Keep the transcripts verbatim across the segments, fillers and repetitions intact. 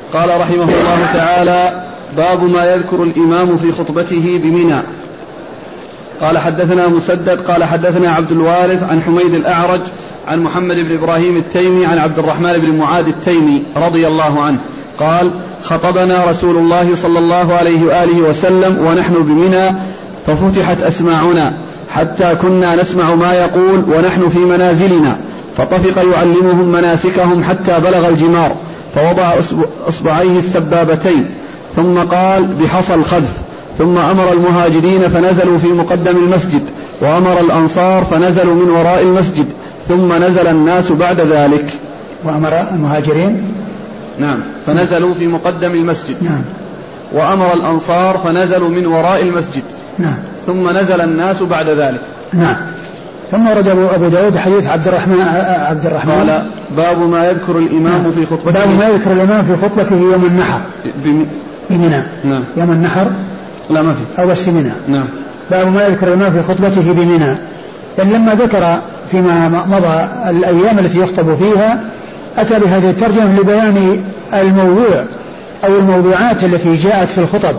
قال رحمه الله تعالى: باب ما يذكر الإمام في خطبته بمنى. قال حدثنا مسدد قال حدثنا عبد الوارث عن حميد الأعرج عن محمد بن إبراهيم التيمي عن عبد الرحمن بن معاذ التيمي رضي الله عنه قال: خطبنا رسول الله صلى الله عليه وآله وسلم ونحن بمنى ففتحت أسماعنا حتى كنا نسمع ما يقول ونحن في منازلنا، فطفق يعلمهم مناسكهم حتى بلغ الجمار، فوضع أصبعيه السبابتين ثم قال: بحصى الخذف، ثم أمر المهاجرين فنزلوا في مقدم المسجد، وأمر الأنصار فنزلوا من وراء المسجد، ثم نزل الناس بعد ذلك. وأمر المهاجرين نعم فنزلوا في مقدم المسجد. نعم. وأمر الأنصار فنزلوا من وراء المسجد. نعم. ثم نزل الناس بعد ذلك. نعم. ثم ورد أبو داود حديث عبد الرحمن عبد الرحمن قال: باب ما يذكر الإمام نعم. في خطبته. باب ما يذكر الإمام في خطبته يوم النحر بمنى. نعم. يوم النحر لا ما في أو بس منى. نعم. باب ما يذكر الإمام في خطبته بمنى، يعني لما ذكر فيما مضى الأيام التي يخطب فيها أتى بهذه الترجمة لبيان الموضوع أو الموضوعات التي جاءت في الخطب،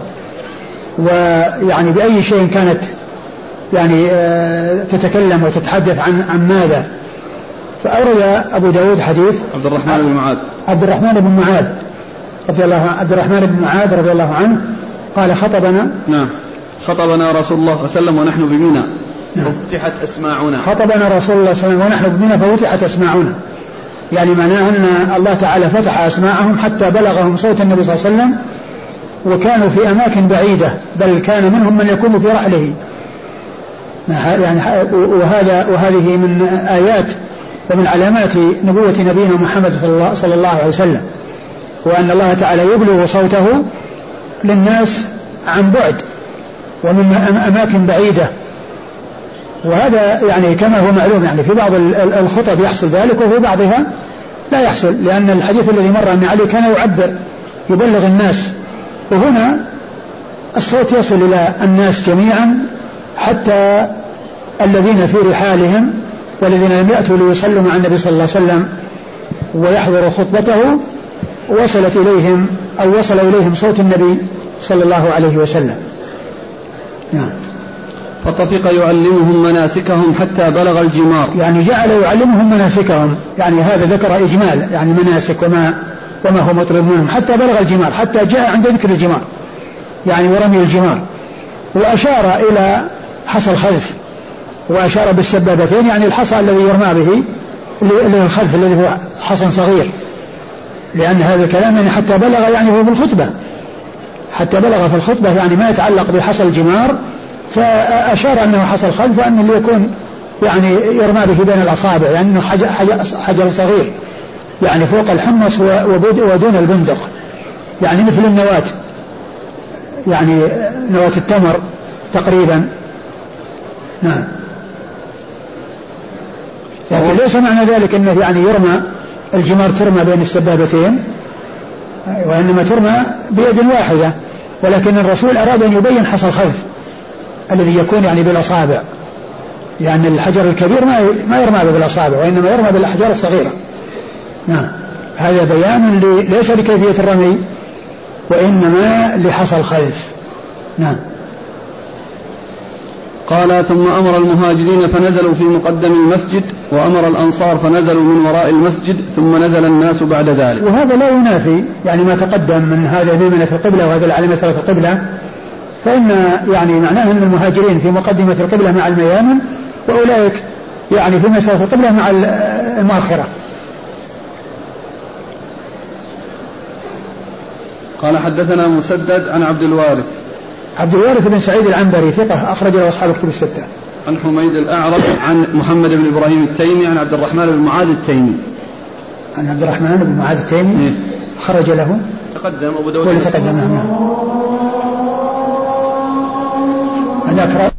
ويعني بأي شيء كانت يعني تتكلم وتتحدث عن عن ماذا. فأورد أبو داود حديث عبد الرحمن بن معاذ عبد الرحمن بن معاذ رضي الله عنه عبد الرحمن بن معاذ رضي الله عنه قال: خطبنا نعم خطبنا رسول الله صلى الله عليه وسلم ونحن بمنى ففتحت أسماعنا. خطبنا رسول الله صلى الله عليه وسلم ونحن بمنى ففتحت أسماعنا، يعني معناه أن الله تعالى فتح أسماعهم حتى بلغهم صوت النبي صلى الله عليه وسلم، وكانوا في أماكن بعيدة، بل كان منهم من يكون في رحله. يعني وهذا وهذه من آيات ومن علامات نبوة نبينا محمد صلى الله عليه وسلم، وأن الله تعالى يبلغ صوته للناس عن بعد ومن أماكن بعيدة. وهذا يعني كما هو معلوم، يعني في بعض الخطب يحصل ذلك وفي بعضها لا يحصل، لأن الحديث الذي مر أن علي كان يعبر يبلغ الناس، وهنا الصوت يصل إلى الناس جميعا حتى الذين في رحالهم والذين لم يأتوا ليصلوا مع النبي صلى الله عليه وسلم ويحضروا خطبته وصلت إليهم أو وصل إليهم صوت النبي صلى الله عليه وسلم. نعم. فطفق يعلمهم مناسكهم حتى بلغ الجمار، يعني جعل يعلمهم مناسكهم، يعني هذا ذكر إجمال يعني مناسك وما وما هو مطلوب منهم حتى بلغ الجمار، حتى جاء عند ذكر الجمار يعني ورمي الجمار، وأشار إلى حصى الخذف وأشار بالسبابتين، يعني الحصى الذي يرمى به الخذف الذي هو حصى صغير، لأن هذا الكلام يعني حتى بلغ يعني هو في الخطبة، حتى بلغ في الخطبة يعني ما يتعلق بحصى الجمار، فأشار أنه حصى الخذف وأنه اللي يكون يعني يرمى به بين الأصابع، يعني أنه حجر, حجر صغير يعني فوق الحمص ودون البندق، يعني مثل النواة، يعني نواة التمر تقريبا. نعم. لكن ليس معنى ذلك أنه يعني يرمى الجمار ترمى بين السبابتين، وإنما ترمى بيد واحدة، ولكن الرسول أراد أن يبين حصى الخذف الذي يكون يعني بالأصابع، يعني الحجر الكبير ما ما يرمى بالأصابع وإنما يرمى بالأحجار الصغيرة. نعم. هذا بيان ليس لكيفية الرمي وإنما لحصى الخذف. نعم. قال: ثم أمر المهاجرين فنزلوا في مقدم المسجد، وأمر الأنصار فنزلوا من وراء المسجد، ثم نزل الناس بعد ذلك. وهذا لا ينافي يعني ما تقدم من هذا ميمنة القبلة وهذا العلامة ثلاث القبلة، فإن يعني معناه أن المهاجرين في مقدمة القبلة مع الميامن، وأولئك يعني في مسافة القبلة مع المؤخرة. قال: حدثنا مسدد عن عبد الوارث عبد الوارث بن سعيد العنبري ثقة أخرج له أصحاب الكتب الستة. عن حميد الأعرج عن محمد بن إبراهيم التيمي عن عبد الرحمن بن معاذ التيمي. عن عبد الرحمن بن معاذ التيمي إيه؟ خرج له تقدم أبو داود ولا تقدم هذاك